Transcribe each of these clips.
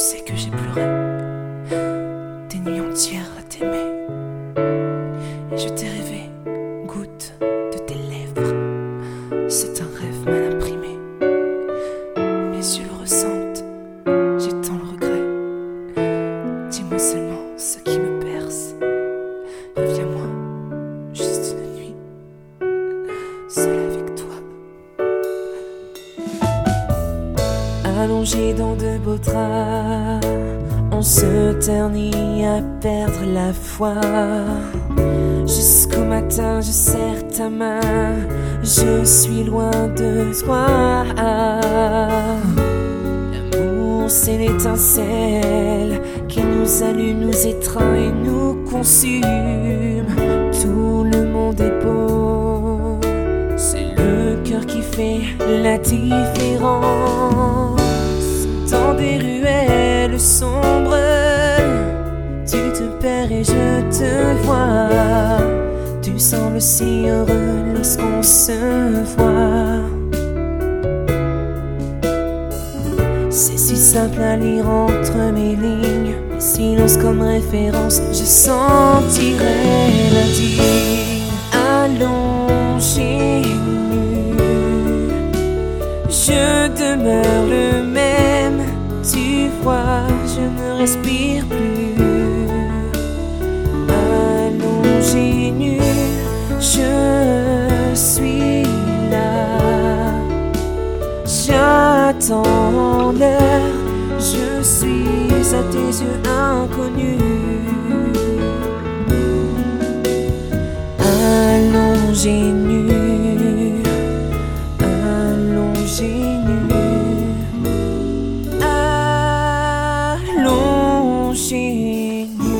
sais que j'ai pleuré des nuits entières à t'aimer. Et je t'ai rêvé, goutte de tes lèvres. C'est un rêve mal imprimé. Mes yeux le ressentent, j'ai tant le regret. Dis-moi seulement ce qui me perce. Reviens-moi, juste une nuit, seule avec toi. Allongé dans de beaux draps, on se ternit à perdre la foi. Jusqu'au matin, je serre ta main, je suis loin de toi. L'amour, c'est l'étincelle qui nous allume, nous étreint et nous consume. Tout le monde est beau, c'est le cœur qui fait la différence. Dans des ruelles sombres, tu te perds et je te vois. Tu sembles si heureux lorsqu'on se voit. C'est si simple à lire entre mes lignes, mes silences comme référence, je sentirai l'indigne. Allongé nu, je demeure le même. Tu vois, je ne respire plus. Allongé nu, je suis là. J'attends l'heure, je suis à tes yeux inconnus. Allongé nu, allongé nu. Allongé nu.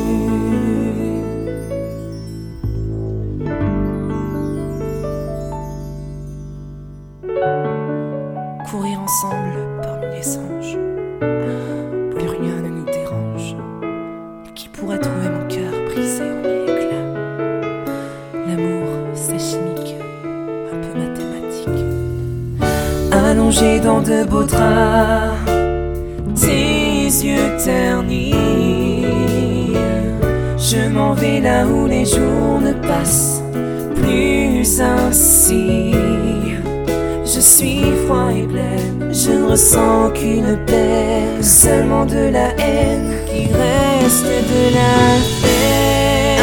Courir ensemble parmi les singes, plus rien ne nous dérange. Qui pourrait trouver mon cœur brisé en mille éclats? L'amour, c'est chimique, un peu mathématique. Allongé dans de beaux draps, tes yeux ternis, je m'en vais là où les jours ne passent plus ainsi. Je suis froid et blême, je ne ressens qu'une peine, seulement de la haine qui reste de la peine.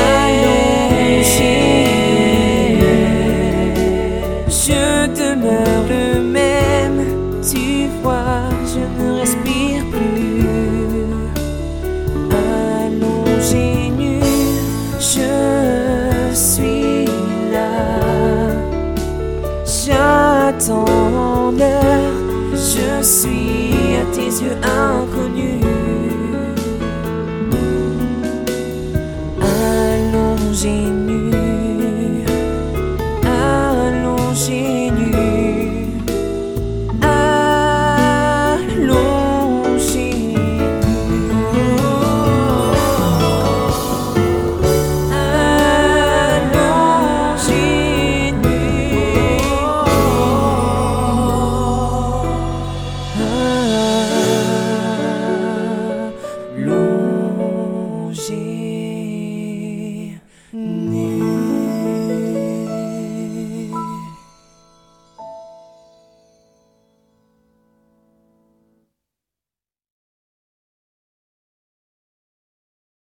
Allongé, je demeure le même. Tu vois, je ne respire plus. Allongé nu, je suis là. J'attends l'heure, je suis à tes yeux inconnus. Allongé nu, allongé